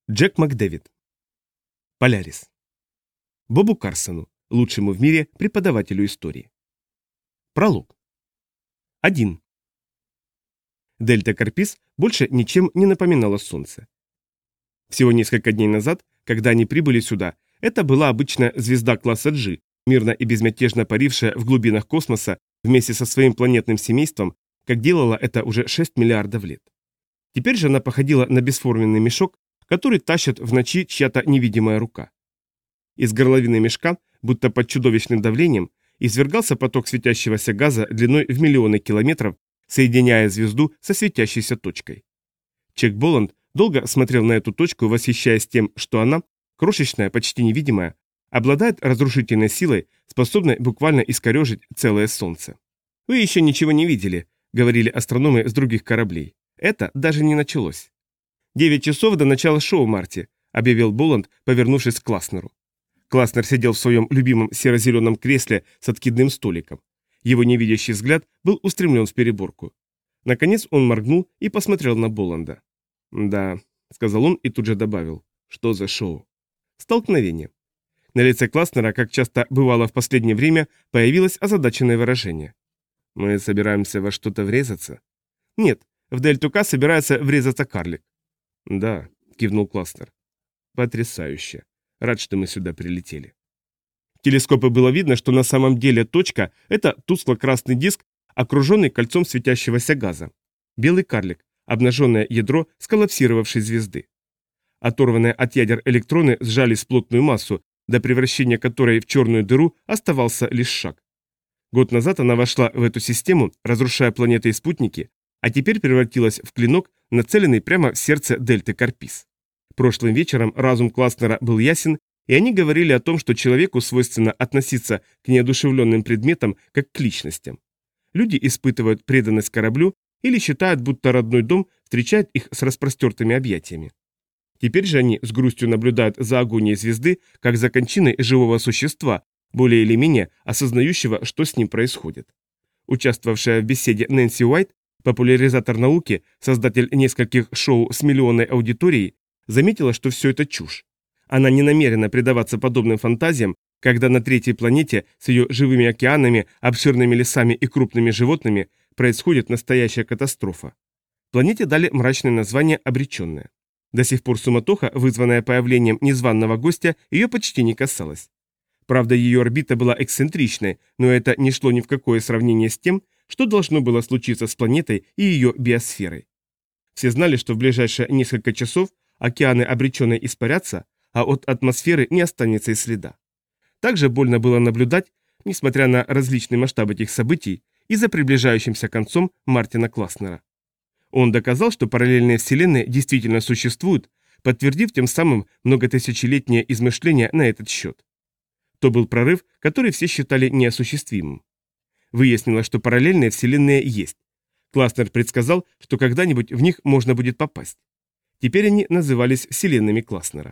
Джек Макдэвид. Полярис. Бобу Карсону, лучшему в мире преподавателю истории. Пролог. 1. Дельта Карпис больше ничем не напоминала Солнце. Всего несколько дней назад, когда они прибыли сюда, это была обычная звезда класса G, мирно и безмятежно парившая в глубинах космоса вместе со своим планетным семейством, как делала это уже 6 миллиардов лет. Теперь же она походила на бесформенный мешок, который тащит в ночи чья-то невидимая рука. Из горловины мешка, будто под чудовищным давлением, извергался поток светящегося газа длиной в миллионы километров, соединяя звезду со светящейся точкой. Чек Боланд долго смотрел на эту точку, восхищаясь тем, что она, крошечная, почти невидимая, обладает разрушительной силой, способной буквально искорежить целое Солнце. «Вы еще ничего не видели», — говорили астрономы с других кораблей. «Это даже не началось». 9 часов до начала шоу, Марти», — объявил Боланд, повернувшись к Класнеру. Класнер сидел в своем любимом серо-зеленом кресле с откидным столиком. Его невидящий взгляд был устремлен в переборку. Наконец он моргнул и посмотрел на Боланда. «Да», — сказал он и тут же добавил. «Что за шоу?» «Столкновение». На лице Класнера, как часто бывало в последнее время, появилось озадаченное выражение. «Мы собираемся во что-то врезаться?» «Нет, в Дельту К собирается врезаться карлик». «Да», — кивнул Класнер. «Потрясающе. Рад, что мы сюда прилетели». В телескопы было видно, что на самом деле точка — это тускло-красный диск, окруженный кольцом светящегося газа. Белый карлик, обнаженное ядро сколлапсировавшей звезды. Оторванные от ядер электроны сжались в плотную массу, до превращения которой в черную дыру оставался лишь шаг. Год назад она вошла в эту систему, разрушая планеты и спутники, а теперь превратилась в клинок, нацеленный прямо в сердце дельты Карпис. Прошлым вечером разум Класнера был ясен, и они говорили о том, что человеку свойственно относиться к неодушевленным предметам как к личностям. Люди испытывают преданность кораблю или считают, будто родной дом встречает их с распростертыми объятиями. Теперь же они с грустью наблюдают за агонией звезды, как за кончиной живого существа, более или менее осознающего, что с ним происходит. Участвовавшая в беседе Нэнси Уайт, популяризатор науки, создатель нескольких шоу с миллионной аудиторией, заметила, что все это чушь. Она не намерена предаваться подобным фантазиям, когда на третьей планете с ее живыми океанами, обширными лесами и крупными животными происходит настоящая катастрофа. Планете дали мрачное название «Обреченная». До сих пор суматоха, вызванная появлением незваного гостя, ее почти не касалась. Правда, ее орбита была эксцентричной, но это не шло ни в какое сравнение с тем, что должно было случиться с планетой и ее биосферой. Все знали, что в ближайшие несколько часов океаны обреченные испарятся, а от атмосферы не останется и следа. Также больно было наблюдать, несмотря на различный масштаб этих событий, и за приближающимся концом Мартина Класнера. Он доказал, что параллельные вселенные действительно существуют, подтвердив тем самым многотысячелетнее измышление на этот счет. То был прорыв, который все считали неосуществимым. Выяснилось, что параллельные вселенные есть. Класнер предсказал, что когда-нибудь в них можно будет попасть. Теперь они назывались вселенными Класнера.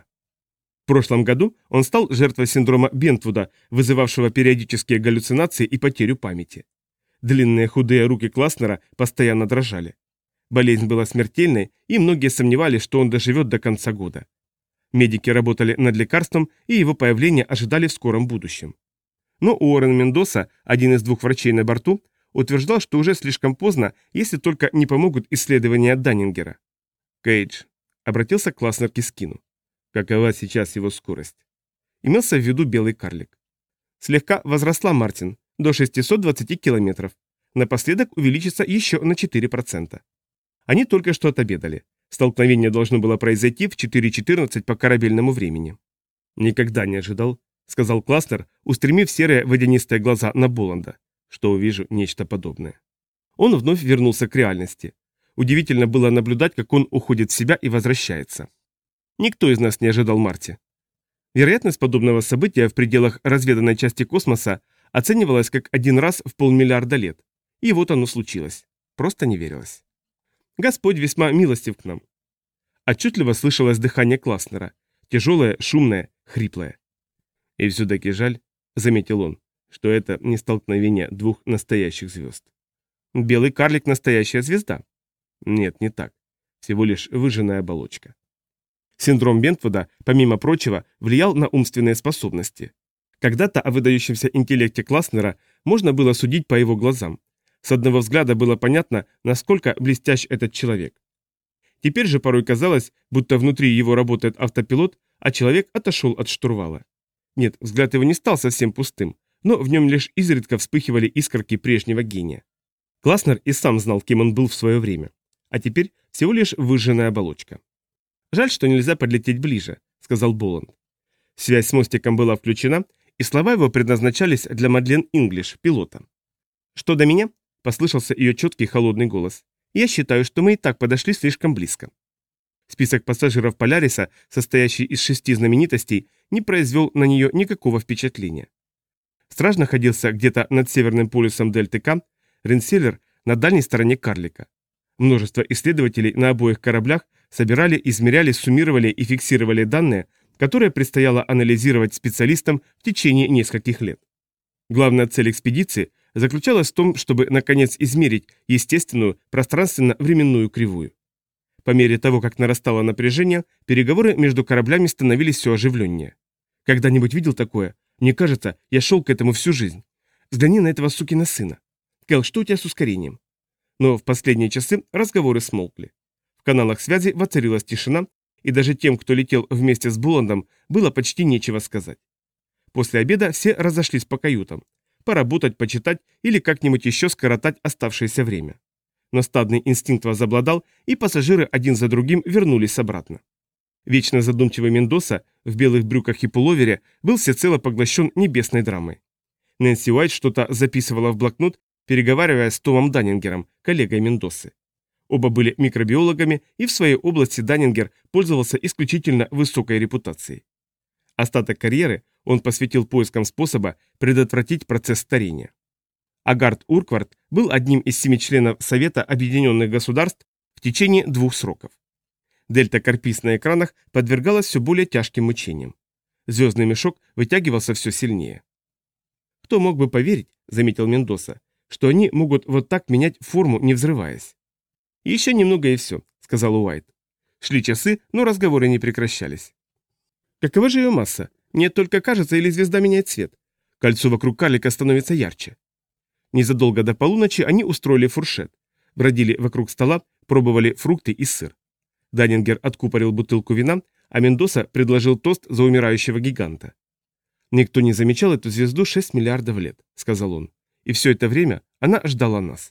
В прошлом году он стал жертвой синдрома Бентвуда, вызывавшего периодические галлюцинации и потерю памяти. Длинные худые руки Класнера постоянно дрожали. Болезнь была смертельной, и многие сомневались, что он доживет до конца года. Медики работали над лекарством, и его появление ожидали в скором будущем. Но Уоррен Мендоса, один из 2 врачей на борту, утверждал, что уже слишком поздно, если только не помогут исследования Даннингера. «Кейдж», — обратился Класнер к Искину. «Какова сейчас его скорость?» Имелся в виду белый карлик. «Слегка возросла, Мартин, до 620 километров. Напоследок увеличится еще на 4%. Они только что отобедали. Столкновение должно было произойти в 4:14 по корабельному времени». «Никогда не ожидал», — сказал Класнер, устремив серые водянистые глаза на Боланда, «что увижу нечто подобное». Он вновь вернулся к реальности. Удивительно было наблюдать, как он уходит в себя и возвращается. Никто из нас не ожидал Марти. Вероятность подобного события в пределах разведанной части космоса оценивалась как 1 раз в 500 миллиарда лет. И вот оно случилось. Просто не верилось. Господь весьма милостив к нам. Отчетливо слышалось дыхание Класнера. Тяжелое, шумное, хриплое. «И все-таки жаль», — заметил он, — «что это не столкновение 2 настоящих звезд». «Белый карлик — настоящая звезда». «Нет, не так. Всего лишь выжженная оболочка». Синдром Бентвуда, помимо прочего, влиял на умственные способности. Когда-то о выдающемся интеллекте Класснера можно было судить по его глазам. С одного взгляда было понятно, насколько блестящ этот человек. Теперь же порой казалось, будто внутри его работает автопилот, а человек отошел от штурвала. Нет, взгляд его не стал совсем пустым, но в нем лишь изредка вспыхивали искорки прежнего гения. Класснер и сам знал, кем он был в свое время. А теперь всего лишь выжженная оболочка. «Жаль, что нельзя подлететь ближе», — сказал Боланд. Связь с мостиком была включена, и слова его предназначались для Мадлен Инглиш, пилота. «Что до меня?» — послышался ее четкий холодный голос. «Я считаю, что мы и так подошли слишком близко». Список пассажиров Поляриса, состоящий из 6 знаменитостей, не произвел на нее никакого впечатления. Страж находился где-то над северным полюсом дельты К, Ренселлер на дальней стороне карлика. Множество исследователей на обоих кораблях собирали, измеряли, суммировали и фиксировали данные, которые предстояло анализировать специалистам в течение нескольких лет. Главная цель экспедиции заключалась в том, чтобы наконец измерить естественную пространственно-временную кривую. По мере того, как нарастало напряжение, переговоры между кораблями становились все оживленнее. Когда-нибудь видел такое? Мне кажется, я шел к этому всю жизнь. Взгляни на этого сукина сына. Кэл, что у тебя с ускорением? Но в последние часы разговоры смолкли. В каналах связи воцарилась тишина, и даже тем, кто летел вместе с Буландом, было почти нечего сказать. После обеда все разошлись по каютам. Поработать, почитать или как-нибудь еще скоротать оставшееся время. Но стадный инстинкт возобладал, и пассажиры один за другим вернулись обратно. Вечно задумчивый Мендоса в белых брюках и пуловере был всецело поглощен небесной драмой. Нэнси Уайт что-то записывала в блокнот, переговаривая с Томом Даннингером, коллегой Мендосы. Оба были микробиологами, и в своей области Даннингер пользовался исключительно высокой репутацией. Остаток карьеры он посвятил поискам способа предотвратить процесс старения. Агард Урквард был одним из 7 членов Совета Объединенных Государств в течение 2 сроков. Дельта Карпис на экранах подвергалась все более тяжким мучениям. Звездный мешок вытягивался все сильнее. «Кто мог бы поверить, — заметил Мендоса, — что они могут вот так менять форму, не взрываясь?» «Еще немного и все», — сказал Уайт. Шли часы, но разговоры не прекращались. «Какова же ее масса? Мне только кажется, или звезда меняет цвет? Кольцо вокруг карлика становится ярче». Незадолго до полуночи они устроили фуршет. Бродили вокруг стола, пробовали фрукты и сыр. Даннингер откупорил бутылку вина, а Мендоса предложил тост за умирающего гиганта. «Никто не замечал эту звезду 6 миллиардов лет», — сказал он. «И все это время она ждала нас».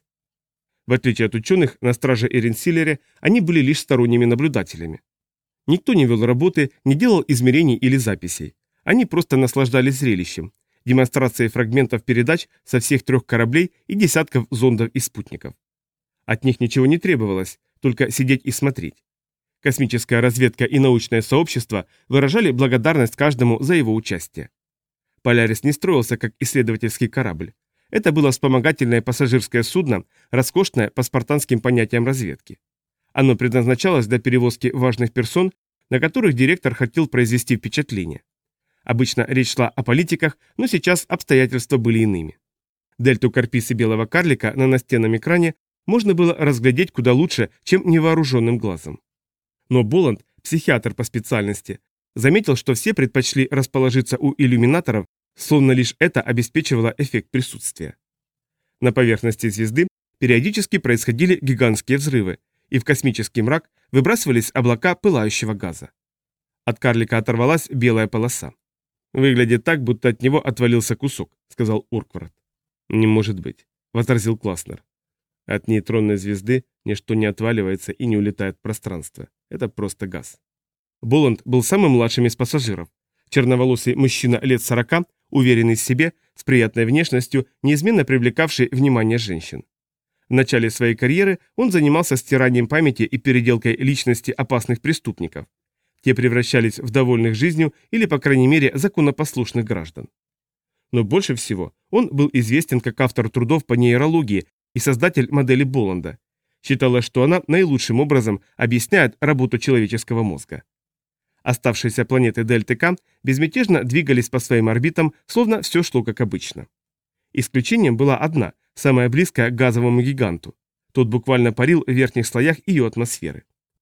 В отличие от ученых, на страже и Ренсиллере они были лишь сторонними наблюдателями. Никто не вел работы, не делал измерений или записей. Они просто наслаждались зрелищем, демонстрацией фрагментов передач со всех 3 кораблей и десятков зондов и спутников. От них ничего не требовалось, только сидеть и смотреть. Космическая разведка и научное сообщество выражали благодарность каждому за его участие. Полярис не строился как исследовательский корабль. Это было вспомогательное пассажирское судно, роскошное по спартанским понятиям разведки. Оно предназначалось для перевозки важных персон, на которых директор хотел произвести впечатление. Обычно речь шла о политиках, но сейчас обстоятельства были иными. Дельту Карпис и белого карлика на настенном экране можно было разглядеть куда лучше, чем невооруженным глазом. Но Боланд, психиатр по специальности, заметил, что все предпочли расположиться у иллюминаторов, словно лишь это обеспечивало эффект присутствия. На поверхности звезды периодически происходили гигантские взрывы, и в космический мрак выбрасывались облака пылающего газа. От карлика оторвалась белая полоса. «Выглядит так, будто от него отвалился кусок», — сказал Урквард. «Не может быть», — возразил Класснер. «От нейтронной звезды ничто не отваливается и не улетает в пространство. Это просто газ». Боланд был самым младшим из пассажиров. Черноволосый мужчина лет 40, уверенный в себе, с приятной внешностью, неизменно привлекавший внимание женщин. В начале своей карьеры он занимался стиранием памяти и переделкой личности опасных преступников. Те превращались в довольных жизнью или, по крайней мере, законопослушных граждан. Но больше всего он был известен как автор трудов по нейрологии и создатель модели Боланда. Считалось, что она наилучшим образом объясняет работу человеческого мозга. Оставшиеся планеты Дельты К безмятежно двигались по своим орбитам, словно все шло как обычно. Исключением была одна, самая близкая к газовому гиганту. Тот буквально парил в верхних слоях ее атмосферы.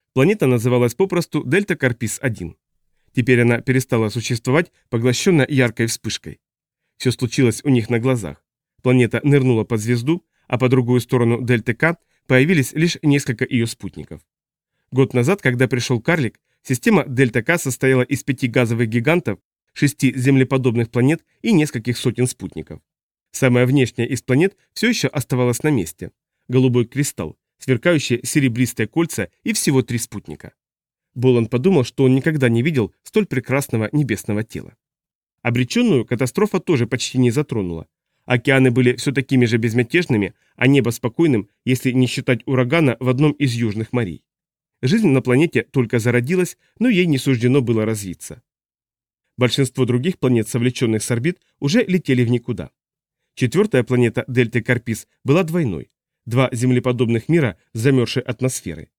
Планета называлась попросту Дельта Карпис-1. Теперь она перестала существовать, поглощенная яркой вспышкой. Все случилось у них на глазах. Планета нырнула под звезду, а по другую сторону Дельты К появились лишь несколько ее спутников. Год назад, когда пришел карлик, система Дельта К состояла из 5 газовых гигантов, 6 землеподобных планет и нескольких сотен спутников. Самая внешняя из планет все еще оставалась на месте. Голубой кристалл, сверкающие серебристые кольца и всего 3 спутника. Боланд подумал, что он никогда не видел столь прекрасного небесного тела. Обреченную катастрофа тоже почти не затронула. Океаны были все такими же безмятежными, а небо спокойным, если не считать урагана в одном из южных морей. Жизнь на планете только зародилась, но ей не суждено было развиться. Большинство других планет, совлеченных с орбит, уже летели в никуда. 4-я планета Дельты Карпис была двойной. 2 землеподобных мира с замерзшей атмосферой.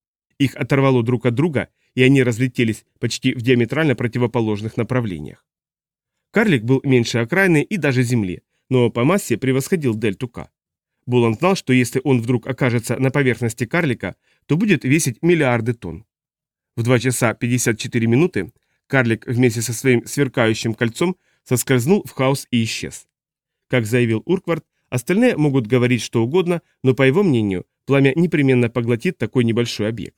Их оторвало друг от друга, и они разлетелись почти в диаметрально противоположных направлениях. Карлик был меньше окраины и даже Земли, но по массе превосходил Дельту К. Боланд знал, что если он вдруг окажется на поверхности карлика, то будет весить миллиарды тонн. В 2 часа 54 минуты карлик вместе со своим сверкающим кольцом соскользнул в хаос и исчез. Как заявил Урквард, остальные могут говорить что угодно, но, по его мнению, пламя непременно поглотит такой небольшой объект.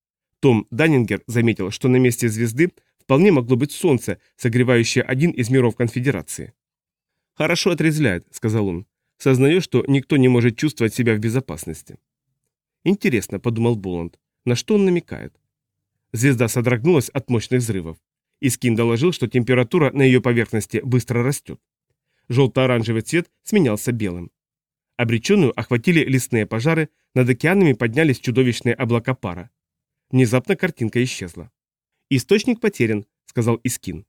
Том Даннингер заметил, что на месте звезды вполне могло быть Солнце, согревающее один из миров Конфедерации. «Хорошо отрезвляет», — сказал он. «Сознаю, что никто не может чувствовать себя в безопасности». «Интересно», — подумал Боланд, — «на что он намекает?» Звезда содрогнулась от мощных взрывов. Искин доложил, что температура на ее поверхности быстро растет. Желто-оранжевый цвет сменялся белым. Обреченную охватили лесные пожары, над океанами поднялись чудовищные облака пара. Внезапно картинка исчезла. «Источник потерян», — сказал Искин.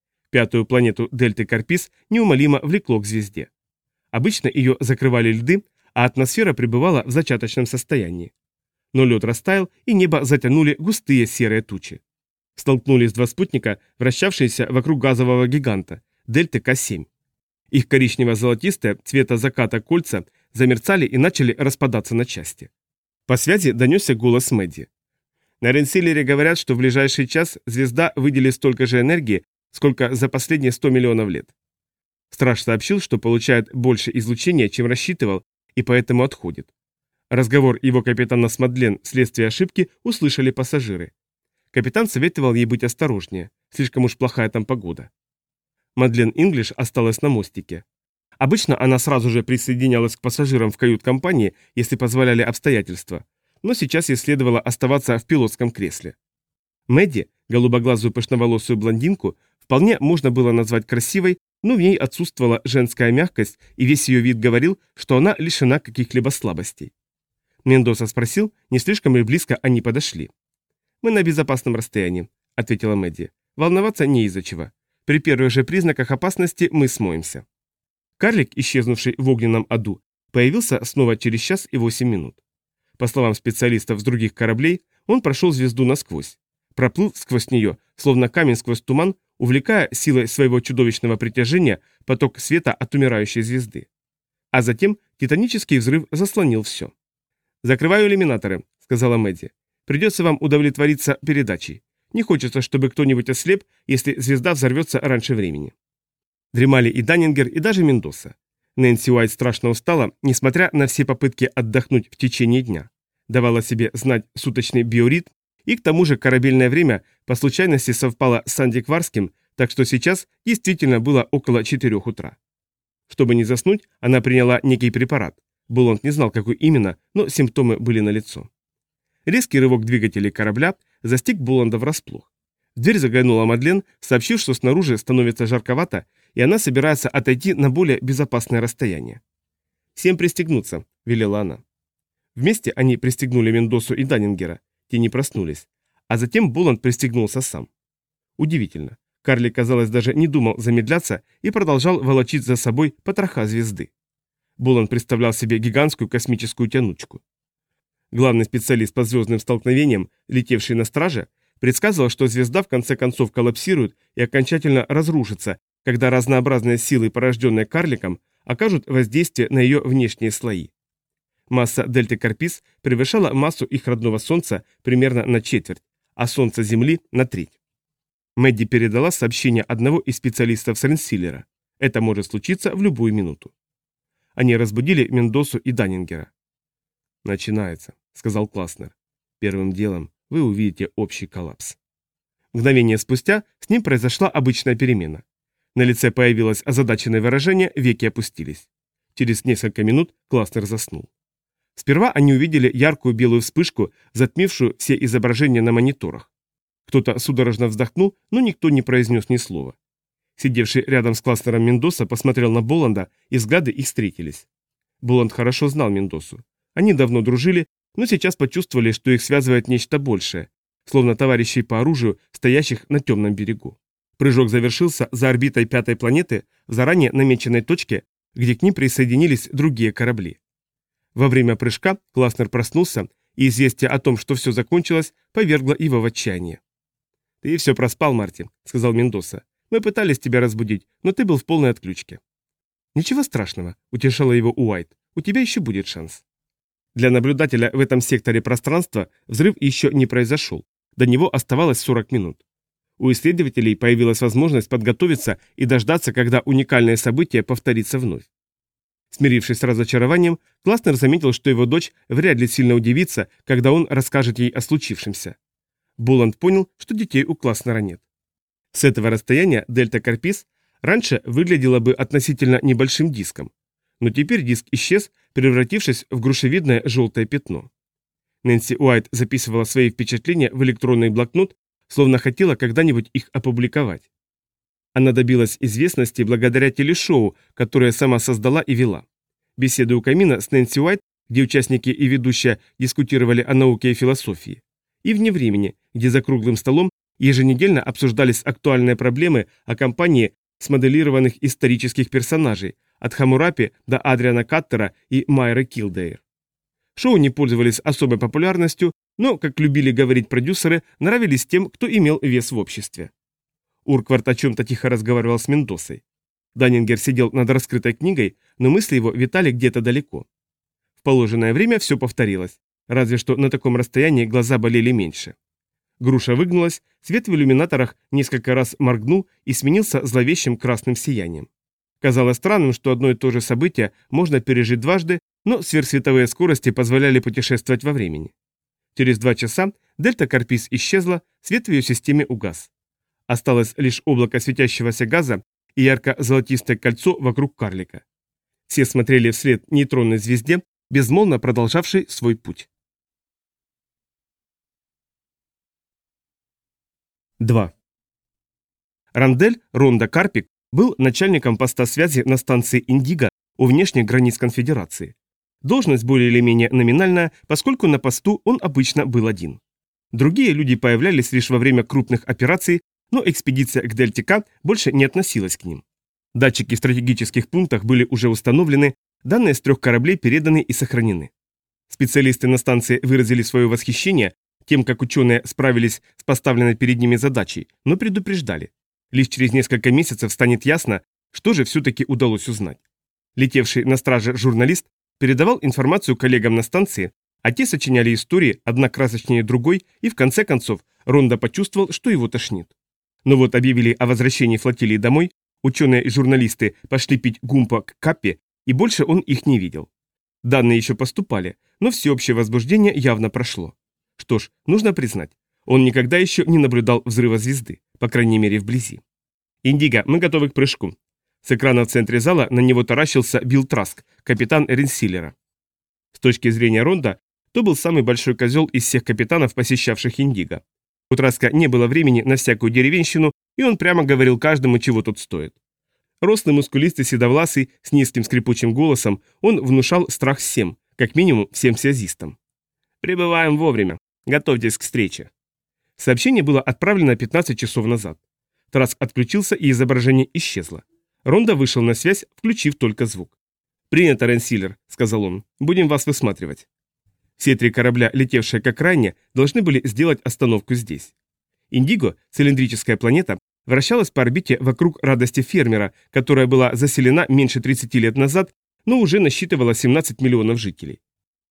5-ю планету Дельты Карпис неумолимо влекло к звезде. Обычно ее закрывали льды, а атмосфера пребывала в зачаточном состоянии. Но лед растаял, и небо затянули густые серые тучи. Столкнулись 2 спутника, вращавшиеся вокруг газового гиганта, Дельты К-7. Их коричнево-золотистые, цвета заката кольца, замерцали и начали распадаться на части. По связи донесся голос Мэдди. На Ренсиллере говорят, что в ближайший час звезда выделит столько же энергии, сколько за последние 100 миллионов лет. Страж сообщил, что получает больше излучения, чем рассчитывал, и поэтому отходит. Разговор его капитана с Мадлен вследствие ошибки услышали пассажиры. Капитан советовал ей быть осторожнее, слишком уж плохая там погода. Мадлен Инглиш осталась на мостике. Обычно она сразу же присоединялась к пассажирам в кают-компании, если позволяли обстоятельства, но сейчас ей следовало оставаться в пилотском кресле. Мэдди, голубоглазую пышноволосую блондинку, вполне можно было назвать красивой, но в ней отсутствовала женская мягкость, и весь ее вид говорил, что она лишена каких-либо слабостей. Мендоса спросил, не слишком ли близко они подошли. «Мы на безопасном расстоянии», — ответила Мэдди. «Волноваться не из-за чего. При первых же признаках опасности мы смоемся». Карлик, исчезнувший в огненном аду, появился снова через час и 8 минут. По словам специалистов с других кораблей, он прошел звезду насквозь. Проплыл сквозь нее, словно камень сквозь туман, увлекая силой своего чудовищного притяжения поток света от умирающей звезды. А затем титанический взрыв заслонил все. «Закрываю иллюминаторы», — сказала Мэдди. «Придется вам удовлетвориться передачей. Не хочется, чтобы кто-нибудь ослеп, если звезда взорвется раньше времени». Дремали и Даннингер, и даже Мендоса. Нэнси Уайт страшно устала, несмотря на все попытки отдохнуть в течение дня. Давала себе знать суточный биоритм, и к тому же корабельное время по случайности совпало с антикварским, так что сейчас действительно было около 4 утра. Чтобы не заснуть, она приняла некий препарат. Боланд не знал, какой именно, но симптомы были налицо. Резкий рывок двигателей корабля застиг Боланда врасплох. В дверь заглянула Мадлен, сообщив, что снаружи становится жарковато, и она собирается отойти на более безопасное расстояние. «Всем пристегнуться», — велела она. Вместе они пристегнули Мендосу и Даннингера, те не проснулись, а затем Боланд пристегнулся сам. Удивительно, Карлик, казалось, даже не думал замедляться и продолжал волочить за собой потроха звезды. Боланд представлял себе гигантскую космическую тянучку. Главный специалист по звездным столкновениям, летевший на страже, предсказывал, что звезда в конце концов коллапсирует и окончательно разрушится, когда разнообразные силы, порожденные карликом, окажут воздействие на ее внешние слои. Масса дельты Карпис превышала массу их родного Солнца примерно на четверть, а Солнца Земли на треть. Мэдди передала сообщение одного из специалистов с Ренсиллера. Это может случиться в любую минуту. Они разбудили Мендосу и Даннингера. «Начинается», — сказал Класнер. «Первым делом вы увидите общий коллапс». Мгновение спустя с ним произошла обычная перемена. На лице появилось озадаченное выражение, веки опустились. Через несколько минут Класнер заснул. Сперва они увидели яркую белую вспышку, затмившую все изображения на мониторах. Кто-то судорожно вздохнул, но никто не произнес ни слова. Сидевший рядом с Класнером Мендоса посмотрел на Боланда, и взгляды их встретились. Боланд хорошо знал Мендосу. Они давно дружили, но сейчас почувствовали, что их связывает нечто большее, словно товарищей по оружию, стоящих на темном берегу. Прыжок завершился за орбитой пятой планеты в заранее намеченной точке, где к ним присоединились другие корабли. Во время прыжка Класнер проснулся, и известие о том, что все закончилось, повергло его в отчаяние. «Ты все проспал, Марти», — сказал Мендоса. «Мы пытались тебя разбудить, но ты был в полной отключке». «Ничего страшного», — утешала его Уайт. «У тебя еще будет шанс». Для наблюдателя в этом секторе пространства взрыв еще не произошел. До него оставалось 40 минут. У исследователей появилась возможность подготовиться и дождаться, когда уникальное событие повторится вновь. Смирившись с разочарованием, Класнер заметил, что его дочь вряд ли сильно удивится, когда он расскажет ей о случившемся. Боланд понял, что детей у Класнера нет. С этого расстояния дельта Карпис раньше выглядела бы относительно небольшим диском, но теперь диск исчез, превратившись в грушевидное желтое пятно. Нэнси Уайт записывала свои впечатления в электронный блокнот, словно хотела когда-нибудь их опубликовать. Она добилась известности благодаря телешоу, которое сама создала и вела. Беседы у камина с Нэнси Уайт, где участники и ведущая дискутировали о науке и философии. И вне времени, где за круглым столом еженедельно обсуждались актуальные проблемы о компании смоделированных исторических персонажей, от Хаммурапи до Адриана Каттера и Майры Килдейр. Шоу не пользовались особой популярностью, но, как любили говорить продюсеры, нравились тем, кто имел вес в обществе. Урквард о чем-то тихо разговаривал с Мендосой. Даннингер сидел над раскрытой книгой, но мысли его витали где-то далеко. В положенное время все повторилось, разве что на таком расстоянии глаза болели меньше. Груша выгнулась, свет в иллюминаторах несколько раз моргнул и сменился зловещим красным сиянием. Казалось странным, что одно и то же событие можно пережить дважды, но сверхсветовые скорости позволяли путешествовать во времени. Через 2 часа дельта Карпис исчезла, свет в ее системе угас. Осталось лишь облако светящегося газа и ярко-золотистое кольцо вокруг карлика. Все смотрели вслед нейтронной звезде, безмолвно продолжавшей свой путь. 2. Рандель Ронда Карпик был начальником поста связи на станции Индиго у внешних границ Конфедерации. Должность более или менее номинальная, поскольку на посту он обычно был один. Другие люди появлялись лишь во время крупных операций, но экспедиция к Дельте К больше не относилась к ним. Датчики в стратегических пунктах были уже установлены, данные с 3 кораблей переданы и сохранены. Специалисты на станции выразили свое восхищение тем, как ученые справились с поставленной перед ними задачей, но предупреждали. Лишь через несколько месяцев станет ясно, что же все-таки удалось узнать. Летевший на страже журналист передавал информацию коллегам на станции, а те сочиняли истории, одна красочнее другой, и в конце концов Ронда почувствовал, что его тошнит. Но вот объявили о возвращении флотилии домой, ученые и журналисты пошли пить гумпа к Каппе, и больше он их не видел. Данные еще поступали, но всеобщее возбуждение явно прошло. Что ж, нужно признать, он никогда еще не наблюдал взрыва звезды, по крайней мере вблизи. «Индиго, мы готовы к прыжку». С экрана в центре зала на него таращился Билл Траск, капитан Ренсиллера. С точки зрения Ронда, то был самый большой козел из всех капитанов, посещавших Индиго. У Траска не было времени на всякую деревенщину, и он прямо говорил каждому, чего тот стоит. Рослый, мускулистый, седовласый, с низким скрипучим голосом, он внушал страх всем, как минимум всем связистам. «Прибываем вовремя. Готовьтесь к встрече». Сообщение было отправлено 15 часов назад. Траск отключился, и изображение исчезло. Ронда вышел на связь, включив только звук. «Принято, Ренсиллер», — сказал он. «Будем вас высматривать». Все 3 корабля, летевшие к окраине, должны были сделать остановку здесь. Индиго, цилиндрическая планета, вращалась по орбите вокруг радости фермера, которая была заселена меньше 30 лет назад, но уже насчитывала 17 миллионов жителей.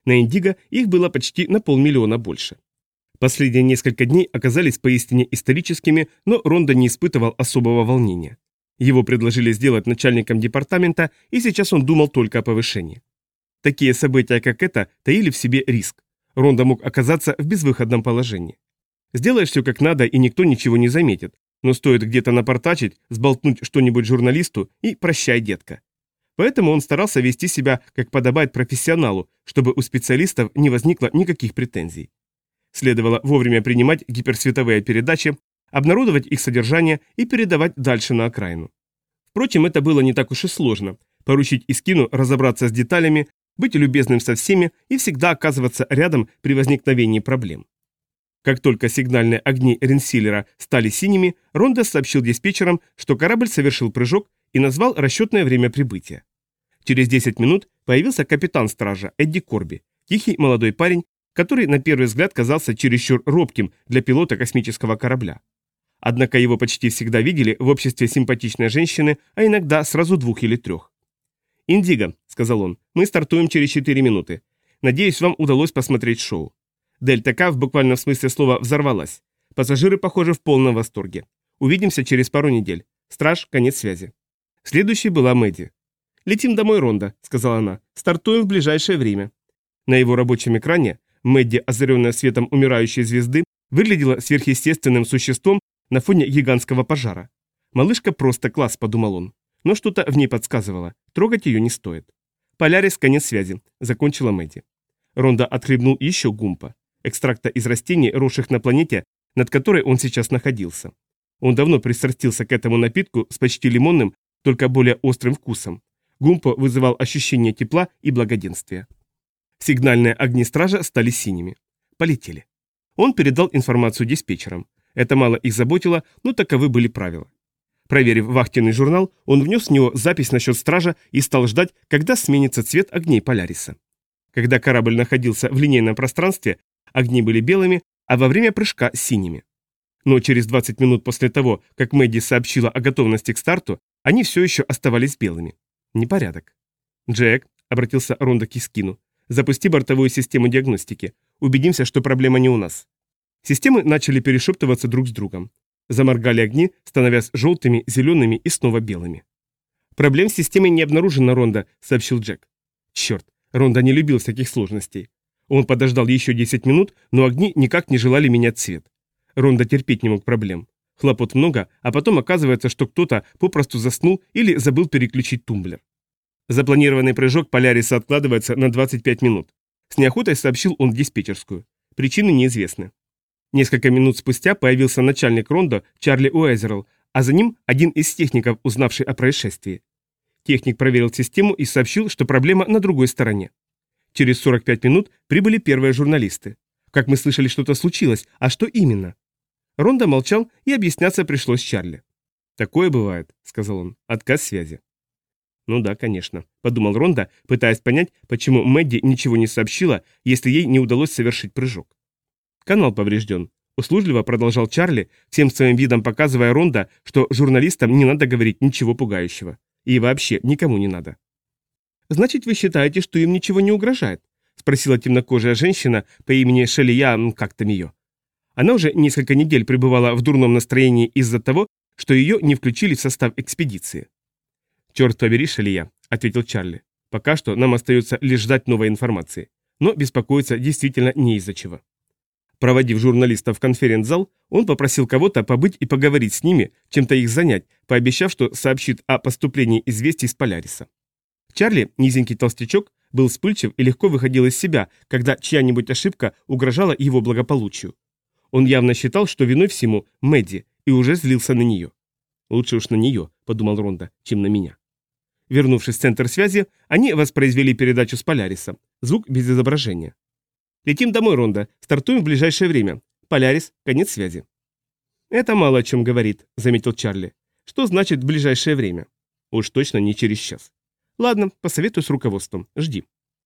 На Индиго их было почти на 500 000 больше. Последние несколько дней оказались поистине историческими, но Рондо не испытывал особого волнения. Его предложили сделать начальником департамента, и сейчас он думал только о повышении. Такие события, как это, таили в себе риск. Рондо мог оказаться в безвыходном положении. Сделаешь все как надо, и никто ничего не заметит, но стоит где-то напортачить, сболтнуть что-нибудь журналисту и прощай, детка. Поэтому он старался вести себя, как подобает профессионалу, чтобы у специалистов не возникло никаких претензий. Следовало вовремя принимать гиперсветовые передачи, обнародовать их содержание и передавать дальше на окраину. Впрочем, это было не так уж и сложно. Поручить Искину разобраться с деталями, быть любезным со всеми и всегда оказываться рядом при возникновении проблем. Как только сигнальные огни Ренсиллера стали синими, Рондо сообщил диспетчерам, что корабль совершил прыжок и назвал расчетное время прибытия. Через 10 минут появился капитан стража Эдди Корби, тихий молодой парень, который на первый взгляд казался чересчур робким для пилота космического корабля. Однако его почти всегда видели в обществе симпатичной женщины, а иногда сразу 2 или 3. «Индиго», — сказал он, — «мы стартуем через 4 минуты. Надеюсь, вам удалось посмотреть шоу». Дельта К в буквальном смысле слова взорвалась. Пассажиры, похоже, в полном восторге. Увидимся через пару недель. Страж, конец связи. Следующей была Мэдди. «Летим домой, Рондо», — сказала она. «Стартуем в ближайшее время». На его рабочем экране Мэдди, озаренная светом умирающей звезды, выглядела сверхъестественным существом на фоне гигантского пожара. «Малышка просто класс», — подумал он. Но что-то в ней подсказывало. Трогать ее не стоит. «Полярис, конец связи», — закончила Мэдди. Рондо отхлебнул еще гумпа. Экстракта из растений, росших на планете, над которой он сейчас находился. Он давно пристрастился к этому напитку с почти лимонным, только более острым вкусом. Гумпо вызывал ощущение тепла и благоденствия. Сигнальные огни стража стали синими. Полетели. Он передал информацию диспетчерам. Это мало их заботило, но таковы были правила. Проверив вахтенный журнал, он внес в него запись насчет стража и стал ждать, когда сменится цвет огней Поляриса. Когда корабль находился в линейном пространстве, огни были белыми, а во время прыжка – синими. Но через 20 минут после того, как Мэдди сообщила о готовности к старту, они все еще оставались белыми. Непорядок. «Джек», — обратился Рондо к Искину, — «запусти бортовую систему диагностики. Убедимся, что проблема не у нас». Системы начали перешептываться друг с другом. Заморгали огни, становясь желтыми, зелеными и снова белыми. «Проблем с системой не обнаружено, Рондо», — сообщил Джек. Черт, Рондо не любил всяких сложностей. Он подождал еще 10 минут, но огни никак не желали менять цвет. Рондо терпеть не мог проблем. Хлопот много, а потом оказывается, что кто-то попросту заснул или забыл переключить тумблер. Запланированный прыжок Поляриса откладывается на 25 минут. С неохотой сообщил он в диспетчерскую. Причины неизвестны. Несколько минут спустя появился начальник Рондо Чарли Уэзерл, а за ним один из техников, узнавший о происшествии. Техник проверил систему и сообщил, что проблема на другой стороне. Через 45 минут прибыли первые журналисты. Как мы слышали, что-то случилось, а что именно? Рондо молчал, и объясняться пришлось Чарли. «Такое бывает», — сказал он, — «отказ связи». «Ну да, конечно», — подумал Рондо, пытаясь понять, почему Мэдди ничего не сообщила, если ей не удалось совершить прыжок. «Канал поврежден», — услужливо продолжал Чарли, всем своим видом показывая Рондо, что журналистам не надо говорить ничего пугающего. И вообще никому не надо. «Значит, вы считаете, что им ничего не угрожает?» — спросила темнокожая женщина по имени Шалия, как там ее. Она уже несколько недель пребывала в дурном настроении из-за того, что ее не включили в состав экспедиции. «Черт побери, Шалия», — ответил Чарли. «Пока что нам остается лишь ждать новой информации. Но беспокоиться действительно не из-за чего». Проводив журналистов в конференц-зал, он попросил кого-то побыть и поговорить с ними, чем-то их занять, пообещав, что сообщит о поступлении известий с Поляриса. Чарли, низенький толстячок, был вспыльчив и легко выходил из себя, когда чья-нибудь ошибка угрожала его благополучию. Он явно считал, что виной всему Мэдди, и уже злился на нее. «Лучше уж на нее», — подумал Рондо, — «чем на меня». Вернувшись в центр связи, они воспроизвели передачу с Поляриса. Звук без изображения. «Летим домой, Рондо. Стартуем в ближайшее время. Полярис, конец связи». «Это мало о чем говорит», — заметил Чарли. «Что значит в ближайшее время?» «Уж точно не через час». «Ладно, посоветую с руководством. Жди».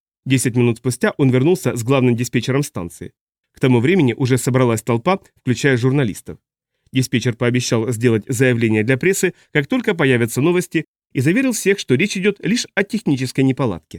10 минут спустя он вернулся с главным диспетчером станции. К тому времени уже собралась толпа, включая журналистов. Диспетчер пообещал сделать заявление для прессы, как только появятся новости, и заверил всех, что речь идет лишь о технической неполадке.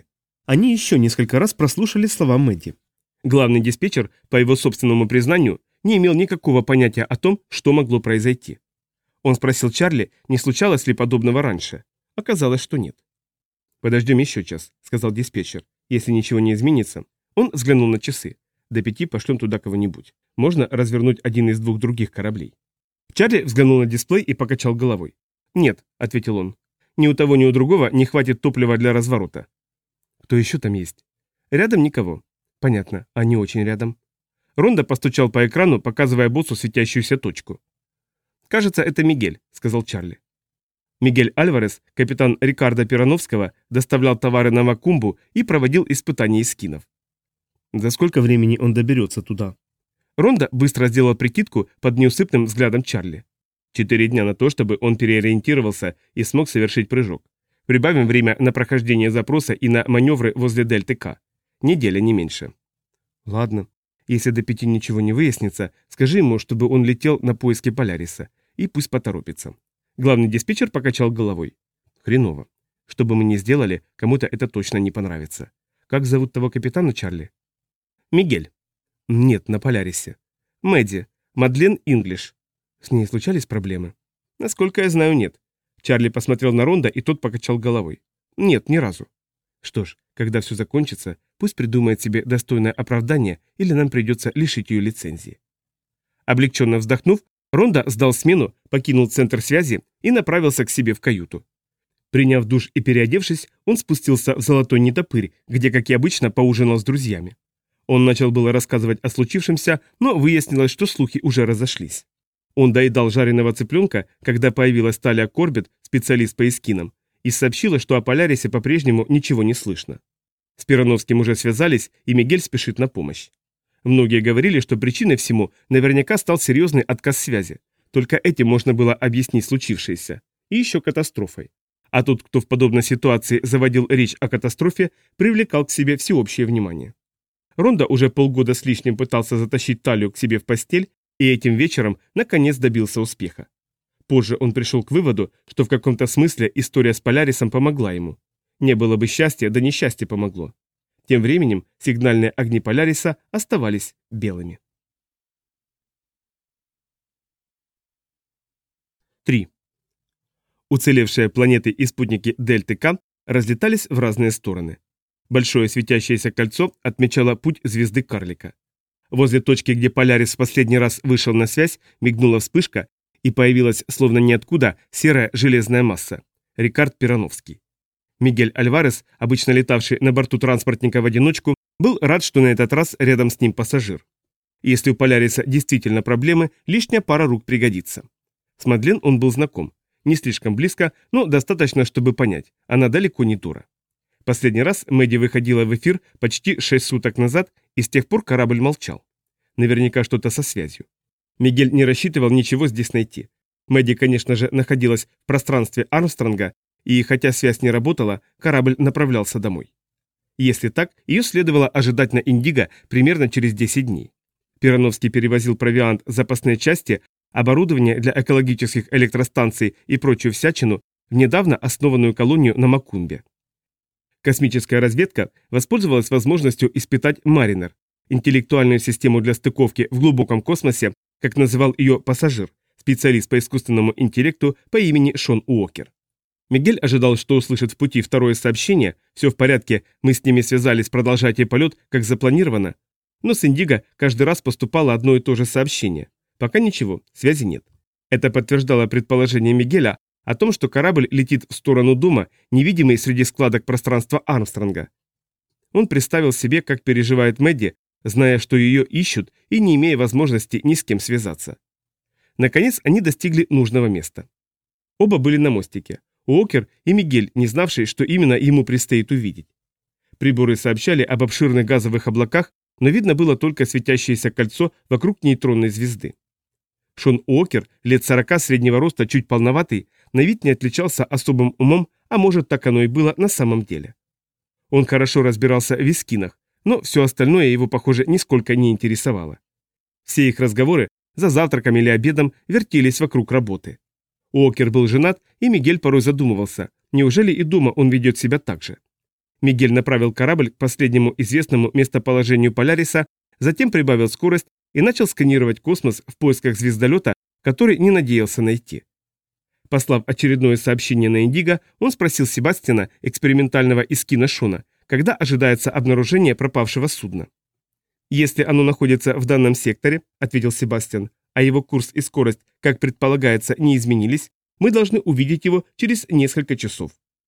Они еще несколько раз прослушали слова Мэдди. Главный диспетчер, по его собственному признанию, не имел никакого понятия о том, что могло произойти. Он спросил Чарли, не случалось ли подобного раньше. Оказалось, что нет. «Подождем еще час», — сказал диспетчер. «Если ничего не изменится». Он взглянул на часы. «До 5 пошлем туда кого-нибудь. Можно развернуть один из 2 других кораблей». Чарли взглянул на дисплей и покачал головой. «Нет», — ответил он. «Ни у того, ни у другого не хватит топлива для разворота». «Кто еще там есть?» «Рядом никого». «Понятно, они очень рядом». Рондо постучал по экрану, показывая боссу светящуюся точку. «Кажется, это Мигель», — сказал Чарли. Мигель Альварес, капитан Рикардо Пирановского, доставлял товары на Макумбу и проводил испытания эскинов. «За сколько времени он доберется туда?» Рондо быстро сделал прикидку под неусыпным взглядом Чарли. 4 дня на то, чтобы он переориентировался и смог совершить прыжок. Прибавим время на прохождение запроса и на маневры возле дельты К. Неделя, не меньше. Ладно. Если до 5 ничего не выяснится, скажи ему, чтобы он летел на поиски Поляриса. И пусть поторопится. Главный диспетчер покачал головой. Хреново. Что бы мы ни сделали, кому-то это точно не понравится. Как зовут того капитана, Чарли? Мигель. Нет, на Полярисе. Мэдди. Мадлен Инглиш. С ней случались проблемы? Насколько я знаю, нет. Чарли посмотрел на Рондо, и тот покачал головой. Нет, ни разу. Что ж, когда все закончится, пусть придумает себе достойное оправдание, или нам придется лишить ее лицензии. Облегченно вздохнув, Рондо сдал смену, покинул центр связи и направился к себе в каюту. Приняв душ и переодевшись, он спустился в Золотой Нетопырь, где, как и обычно, поужинал с друзьями. Он начал было рассказывать о случившемся, но выяснилось, что слухи уже разошлись. Он доедал жареного цыпленка, когда появилась Талия Корбет, специалист по эскинам, и сообщила, что о Полярисе по-прежнему ничего не слышно. С Пирановским уже связались, и Мигель спешит на помощь. Многие говорили, что причиной всему наверняка стал серьезный отказ связи. Только этим можно было объяснить случившееся. И еще катастрофой. А тот, кто в подобной ситуации заводил речь о катастрофе, привлекал к себе всеобщее внимание. Рондо уже полгода с лишним пытался затащить Талию к себе в постель, и этим вечером наконец добился успеха. Позже он пришел к выводу, что в каком-то смысле история с Полярисом помогла ему. Не было бы счастья, да несчастье помогло. Тем временем сигнальные огни Поляриса оставались белыми. 3. Уцелевшие планеты и спутники Дельты К разлетались в разные стороны. Большое светящееся кольцо отмечало путь звезды Карлика. Возле точки, где Полярис в последний раз вышел на связь, мигнула вспышка, и появилась, словно ниоткуда, серая железная масса. Рикард Пирановский. Мигель Альварес, обычно летавший на борту транспортника в одиночку, был рад, что на этот раз рядом с ним пассажир. Если у Поляриса действительно проблемы, лишняя пара рук пригодится. С Мадлен он был знаком. Не слишком близко, но достаточно, чтобы понять, она далеко не дура. Последний раз Мэдди выходила в эфир почти 6 суток назад, и с тех пор корабль молчал. Наверняка что-то со связью. Мигель не рассчитывал ничего здесь найти. Мэдди, конечно же, находилась в пространстве Армстронга, и хотя связь не работала, корабль направлялся домой. Если так, ее следовало ожидать на Индиго примерно через 10 дней. Пирановский перевозил провиант, запасные части, оборудование для экологических электростанций и прочую всячину в недавно основанную колонию на Макумбе. Космическая разведка воспользовалась возможностью испытать Маринер, интеллектуальную систему для стыковки в глубоком космосе, как называл ее пассажир, специалист по искусственному интеллекту по имени Шон Уокер. Мигель ожидал, что услышит в пути второе сообщение, все в порядке, мы с ними связались, продолжайте полет, как запланировано, но с Индиго каждый раз поступало одно и то же сообщение. Пока ничего, связи нет. Это подтверждало предположение Мигеля о том, что корабль летит в сторону дома, невидимый среди складок пространства Армстронга. Он представил себе, как переживает Мэдди, зная, что ее ищут и не имея возможности ни с кем связаться. Наконец они достигли нужного места. Оба были на мостике. Уокер и Мигель, не знавший, что именно ему предстоит увидеть. Приборы сообщали об обширных газовых облаках, но видно было только светящееся кольцо вокруг нейтронной звезды. Шон Уокер, лет 40 среднего роста, чуть полноватый, на вид не отличался особым умом, а может, так оно и было на самом деле. Он хорошо разбирался в эскинах, но все остальное его, похоже, нисколько не интересовало. Все их разговоры за завтраком или обедом вертелись вокруг работы. Уокер был женат, и Мигель порой задумывался, неужели и дома он ведет себя так же. Мигель направил корабль к последнему известному местоположению Поляриса, затем прибавил скорость и начал сканировать космос в поисках звездолета, который не надеялся найти. Послав очередное сообщение на Индиго, он спросил Себастьяна, экспериментального Искина Шона, когда ожидается обнаружение пропавшего судна. «Если оно находится в данном секторе», — ответил Себастьян, «а его курс и скорость, как предполагается, не изменились, мы должны увидеть его через несколько часов».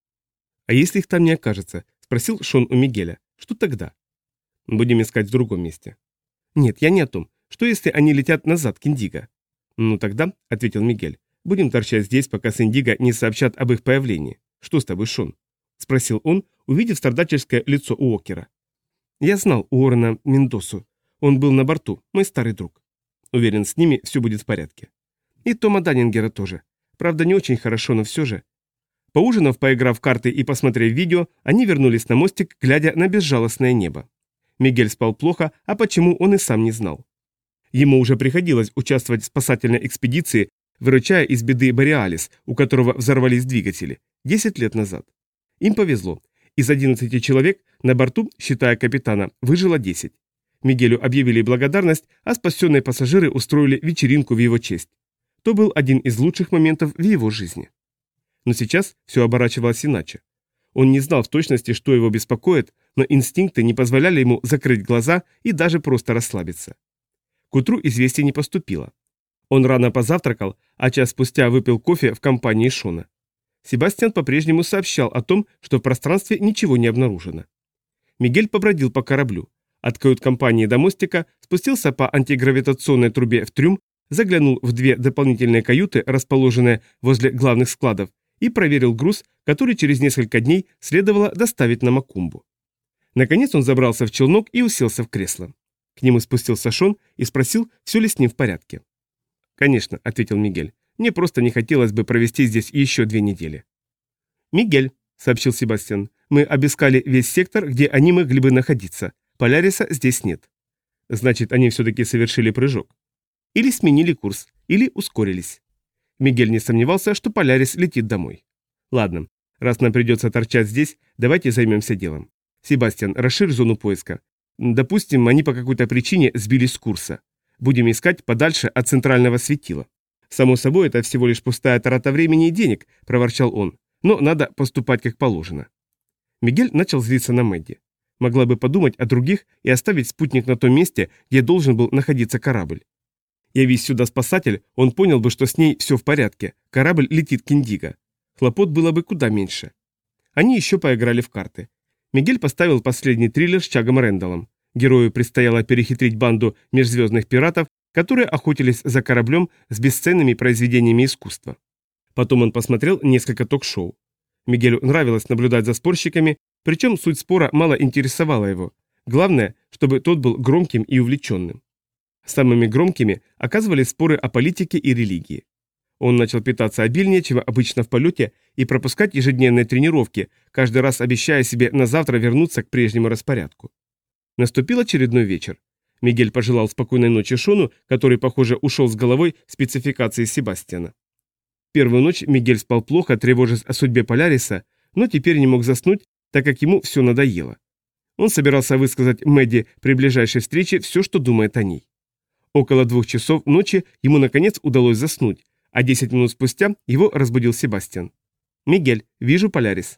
«А если их там не окажется?» — спросил Шон у Мигеля. «Что тогда?» «Будем искать в другом месте». «Нет, я не о том. Что если они летят назад к Индиго?» «Ну тогда», — ответил Мигель, — «будем торчать здесь, пока с Индиго не сообщат об их появлении. Что с тобой, Шон?» — спросил он, увидев страдательское лицо Уокера. «Я знал Уоррена Мендосу. Он был на борту, мой старый друг. Уверен, с ними все будет в порядке. И Тома Даннингера тоже. Правда, не очень хорошо, но все же». Поужинав, поиграв в карты и посмотрев видео, они вернулись на мостик, глядя на безжалостное небо. Мигель спал плохо, а почему он и сам не знал. Ему уже приходилось участвовать в спасательной экспедиции, выручая из беды Бореалис, у которого взорвались двигатели, 10 лет назад. Им повезло. Из 11 человек на борту, считая капитана, выжило 10. Мигелю объявили благодарность, а спасенные пассажиры устроили вечеринку в его честь. То был один из лучших моментов в его жизни. Но сейчас все оборачивалось иначе. Он не знал в точности, что его беспокоит, но инстинкты не позволяли ему закрыть глаза и даже просто расслабиться. К утру известие не поступило. Он рано позавтракал, а час спустя выпил кофе в компании Шона. Себастьян по-прежнему сообщал о том, что в пространстве ничего не обнаружено. Мигель побродил по кораблю. От кают-компании до мостика спустился по антигравитационной трубе в трюм, заглянул в 2 дополнительные каюты, расположенные возле главных складов, и проверил груз, который через несколько дней следовало доставить на Макумбу. Наконец он забрался в челнок и уселся в кресло. К нему спустился Шон и спросил, все ли с ним в порядке. «Конечно», — ответил Мигель. «Мне просто не хотелось бы провести здесь еще 2 недели». «Мигель», — сообщил Себастьян, — «мы обыскали весь сектор, где они могли бы находиться. Поляриса здесь нет». «Значит, они все-таки совершили прыжок». «Или сменили курс, или ускорились». Мигель не сомневался, что Полярис летит домой. «Ладно, раз нам придется торчать здесь, давайте займемся делом. Себастьян, расширь зону поиска. Допустим, они по какой-то причине сбились с курса. Будем искать подальше от центрального светила. Само собой, это всего лишь пустая трата времени и денег», – проворчал он. «Но надо поступать как положено». Мигель начал злиться на Мэдди. Могла бы подумать о других и оставить спутник на том месте, где должен был находиться корабль. Явись сюда спасатель, он понял бы, что с ней все в порядке, корабль летит к Индиго. Хлопот было бы куда меньше. Они еще поиграли в карты. Мигель поставил последний триллер с Чагом Рэндаллом. Герою предстояло перехитрить банду межзвездных пиратов, которые охотились за кораблем с бесценными произведениями искусства. Потом он посмотрел несколько ток-шоу. Мигелю нравилось наблюдать за спорщиками, причем суть спора мало интересовала его. Главное, чтобы тот был громким и увлеченным. Самыми громкими оказывались споры о политике и религии. Он начал питаться обильнее, чем обычно в полете, и пропускать ежедневные тренировки, каждый раз обещая себе на завтра вернуться к прежнему распорядку. Наступил очередной вечер. Мигель пожелал спокойной ночи Шону, который, похоже, ушел с головой спецификации Себастьяна. Первую ночь Мигель спал плохо, тревожась о судьбе Поляриса, но теперь не мог заснуть, так как ему все надоело. Он собирался высказать Мэдди при ближайшей встрече все, что думает о ней. Около 2 часов ночи ему наконец удалось заснуть, а 10 минут спустя его разбудил Себастьян. «Мигель, вижу Полярис».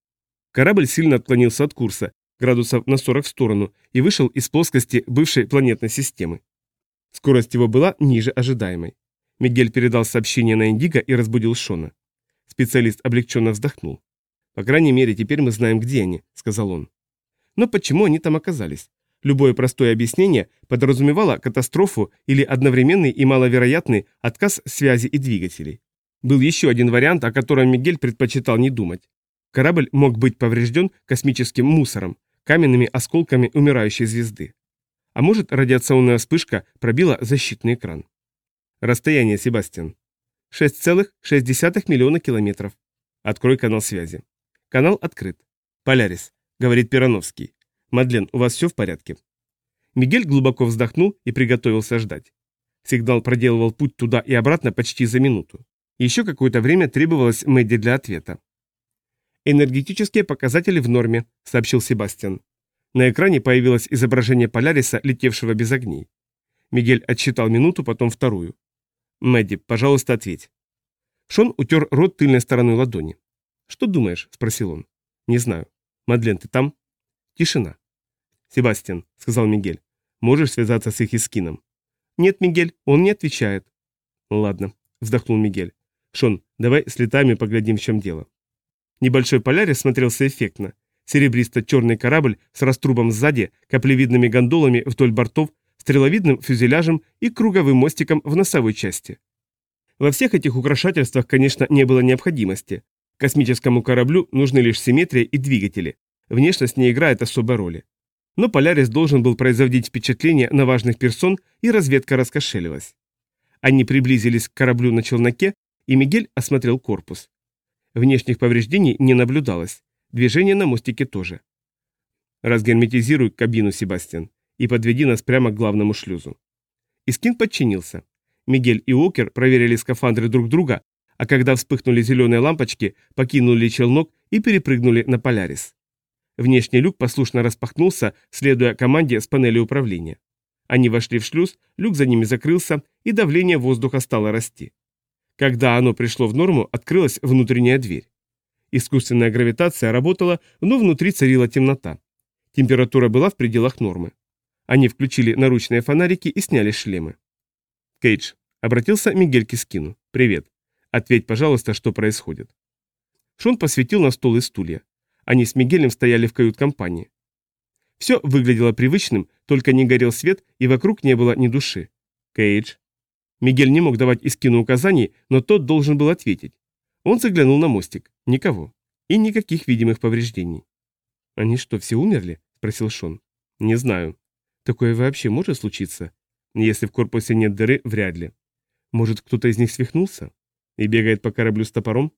Корабль сильно отклонился от курса, градусов на 40 в сторону, и вышел из плоскости бывшей планетной системы. Скорость его была ниже ожидаемой. Мигель передал сообщение на Индиго и разбудил Шона. Специалист облегченно вздохнул. «По крайней мере, теперь мы знаем, где они», — сказал он. Но почему они там оказались? Любое простое объяснение подразумевало катастрофу или одновременный и маловероятный отказ связи и двигателей. Был еще один вариант, о котором Мигель предпочитал не думать. Корабль мог быть поврежден космическим мусором, каменными осколками умирающей звезды. А может, радиационная вспышка пробила защитный экран. Расстояние, Себастьян. 6,6 миллиона километров. Открой канал связи. Канал открыт. Полярис, говорит Перановский. Мадлен, у вас все в порядке? Мигель глубоко вздохнул и приготовился ждать. Сигнал проделывал путь туда и обратно почти за минуту. Еще какое-то время требовалось Мэдди для ответа. «Энергетические показатели в норме», — сообщил Себастьян. На экране появилось изображение Поляриса, летевшего без огней. Мигель отсчитал минуту, потом вторую. «Мэдди, пожалуйста, ответь». Шон утер рот тыльной стороной ладони. «Что думаешь?» – спросил он. «Не знаю. Мадлен, ты там?» Тишина. «Себастьян», – сказал Мигель, – «можешь связаться с их эскином?» «Нет, Мигель, он не отвечает». «Ладно», – вздохнул Мигель. «Шон, давай слетаем и поглядим, в чем дело». Небольшой Полярис смотрелся эффектно. Серебристо-черный корабль с раструбом сзади, каплевидными гондолами вдоль бортов, стреловидным фюзеляжем и круговым мостиком в носовой части. Во всех этих украшательствах, конечно, не было необходимости. Космическому кораблю нужны лишь симметрия и двигатели. Внешность не играет особой роли. Но Полярис должен был производить впечатление на важных персон, и разведка раскошелилась. Они приблизились к кораблю на челноке, и Мигель осмотрел корпус. Внешних повреждений не наблюдалось. Движение на мостике тоже. «Разгерметизируй кабину, Себастьян, и подведи нас прямо к главному шлюзу». Искин подчинился. Мигель и Уокер проверили скафандры друг друга, а когда вспыхнули зеленые лампочки, покинули челнок и перепрыгнули на Полярис. Внешний люк послушно распахнулся, следуя команде с панели управления. Они вошли в шлюз, люк за ними закрылся, и давление воздуха стало расти. Когда оно пришло в норму, открылась внутренняя дверь. Искусственная гравитация работала, но внутри царила темнота. Температура была в пределах нормы. Они включили наручные фонарики и сняли шлемы. «Кейдж», — обратился Мигель к Искину, — «привет. Ответь, пожалуйста, что происходит». Шон посветил на стол и стулья. Они с Мигелем стояли в кают-компании. Все выглядело привычным, только не горел свет, и вокруг не было ни души. «Кейдж». Мигель не мог давать Искину указаний, но тот должен был ответить. Он заглянул на мостик. Никого. И никаких видимых повреждений. «Они что, все умерли?» – спросил Шон. «Не знаю. Такое вообще может случиться? Если в корпусе нет дыры, вряд ли. Может, кто-то из них свихнулся? И бегает по кораблю с топором?»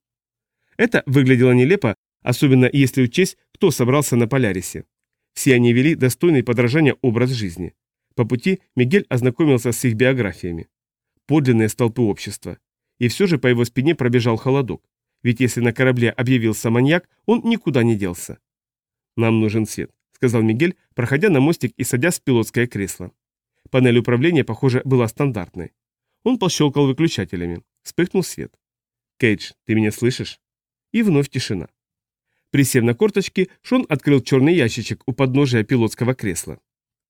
Это выглядело нелепо, особенно если учесть, кто собрался на Полярисе. Все они вели достойный подражания образ жизни. По пути Мигель ознакомился с их биографиями. Подлинные столпы общества. И все же по его спине пробежал холодок. Ведь если на корабле объявился маньяк, он никуда не делся. «Нам нужен свет», — сказал Мигель, проходя на мостик и садясь в пилотское кресло. Панель управления, похоже, была стандартной. Он пощелкал выключателями. Вспыхнул свет. «Кейдж, ты меня слышишь?» И вновь тишина. Присев на корточки, Шон открыл черный ящичек у подножия пилотского кресла.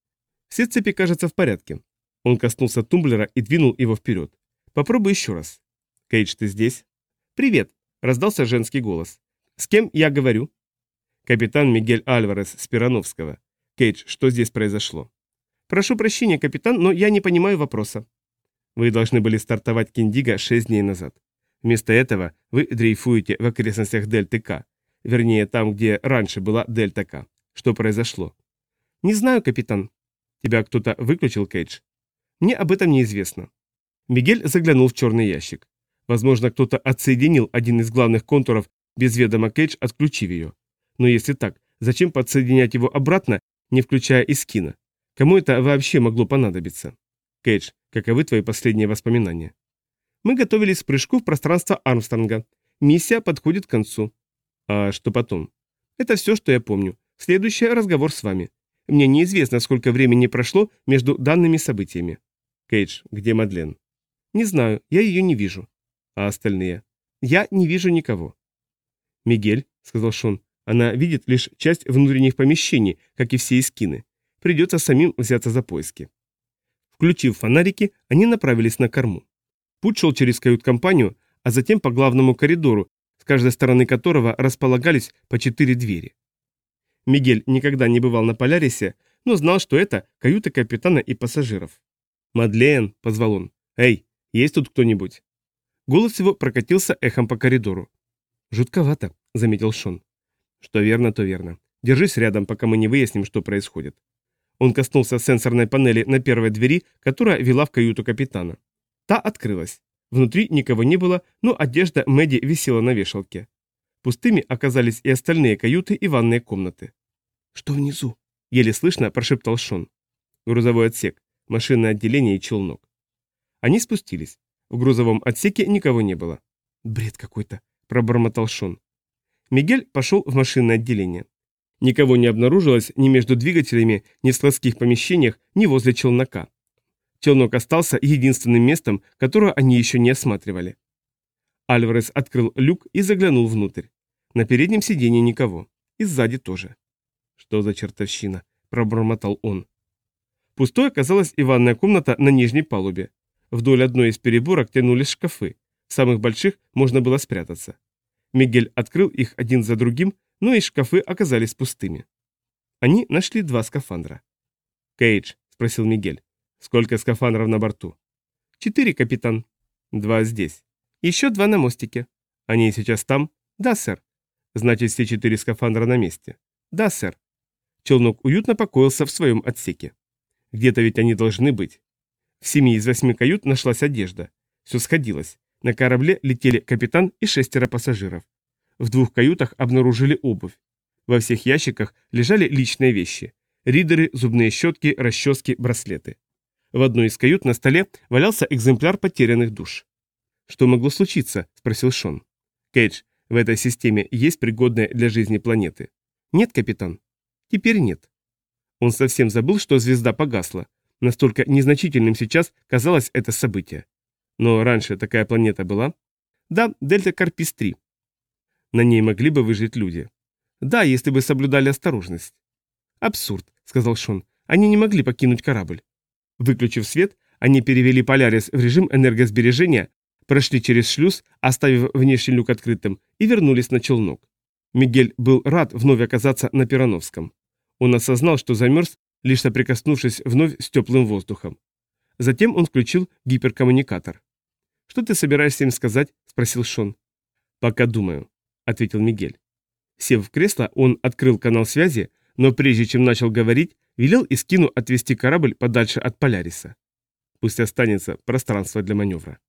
Все цепи, кажется, в порядке. Он коснулся тумблера и двинул его вперед. «Попробуй еще раз». «Кейдж, ты здесь?» «Привет», — раздался женский голос. «С кем я говорю?» «Капитан Мигель Альварес Спирановского. Кейдж, что здесь произошло?» «Прошу прощения, капитан, но я не понимаю вопроса». «Вы должны были стартовать Киндиго 6 дней назад. Вместо этого вы дрейфуете в окрестностях Дельты К. Вернее, там, где раньше была Дельта К. Что произошло?» «Не знаю, капитан». «Тебя кто-то выключил, Кейдж?» «Мне об этом неизвестно». Мигель заглянул в черный ящик. Возможно, кто-то отсоединил один из главных контуров без ведома Кейдж, отключив ее. Но если так, зачем подсоединять его обратно, не включая Искина? Кому это вообще могло понадобиться? Кейдж, каковы твои последние воспоминания? Мы готовились к прыжку в пространство Армстронга. Миссия подходит к концу. А что потом? Это все, что я помню. Следующий разговор с вами. Мне неизвестно, сколько времени прошло между данными событиями. Кейдж, где Мадлен? Не знаю, я ее не вижу. А остальные? Я не вижу никого. Мигель, сказал Шон, она видит лишь часть внутренних помещений, как и все Искины. Придется самим взяться за поиски. Включив фонарики, они направились на корму. Путь шел через кают-компанию, а затем по главному коридору, с каждой стороны которого располагались по 4 двери. Мигель никогда не бывал на Полярисе, но знал, что это каюта капитана и пассажиров. «Мадлен», — позвал он, — «эй, есть тут кто-нибудь?» Голос его прокатился эхом по коридору. «Жутковато», — заметил Шон. «Что верно, то верно. Держись рядом, пока мы не выясним, что происходит». Он коснулся сенсорной панели на первой двери, которая вела в каюту капитана. Та открылась. Внутри никого не было, но одежда Мэдди висела на вешалке. Пустыми оказались и остальные каюты и ванные комнаты. «Что внизу?» — еле слышно прошептал Шон. «Грузовой отсек, машинное отделение и челнок». Они спустились. В грузовом отсеке никого не было. «Бред какой-то», — пробормотал Шон. Мигель пошел в машинное отделение. Никого не обнаружилось ни между двигателями, ни в складских помещениях, ни возле челнока. Челнок остался единственным местом, которое они еще не осматривали. Альварес открыл люк и заглянул внутрь. На переднем сиденье никого. И сзади тоже. «Что за чертовщина?» – пробормотал он. Пустой оказалась и ванная комната на нижней палубе. Вдоль одной из переборок тянулись шкафы. В самых больших можно было спрятаться. Мигель открыл их один за другим, но и шкафы оказались пустыми. Они нашли 2 скафандра. «Кейдж», – спросил Мигель, – «сколько скафандров на борту?» 4, капитан. 2 здесь. Еще 2 на мостике. Они сейчас там? Да, сэр. Значит, все 4 скафандра на месте. Да, сэр. Челнок уютно покоился в своем отсеке. Где-то ведь они должны быть. В 7 из 8 кают нашлась одежда. Все сходилось. На корабле летели капитан и 6 пассажиров. В 2 каютах обнаружили обувь. Во всех ящиках лежали личные вещи. Ридеры, зубные щетки, расчески, браслеты. В одной из кают на столе валялся экземпляр потерянных душ. «Что могло случиться?» – спросил Шон. «Кейдж, в этой системе есть пригодные для жизни планеты?» «Нет, капитан». «Теперь нет». Он совсем забыл, что звезда погасла. Настолько незначительным сейчас казалось это событие. Но раньше такая планета была? Да, Дельта Карпис-3. На ней могли бы выжить люди. Да, если бы соблюдали осторожность. Абсурд, сказал Шон. Они не могли покинуть корабль. Выключив свет, они перевели Полярис в режим энергосбережения, прошли через шлюз, оставив внешний люк открытым, и вернулись на челнок. Мигель был рад вновь оказаться на Перановском. Он осознал, что замерз, лишь соприкоснувшись вновь с теплым воздухом. Затем он включил гиперкоммуникатор. «Что ты собираешься им сказать?» – спросил Шон. «Пока думаю», – ответил Мигель. Сев в кресло, он открыл канал связи, но прежде чем начал говорить, велел Искину отвести корабль подальше от Поляриса. Пусть останется пространство для маневра.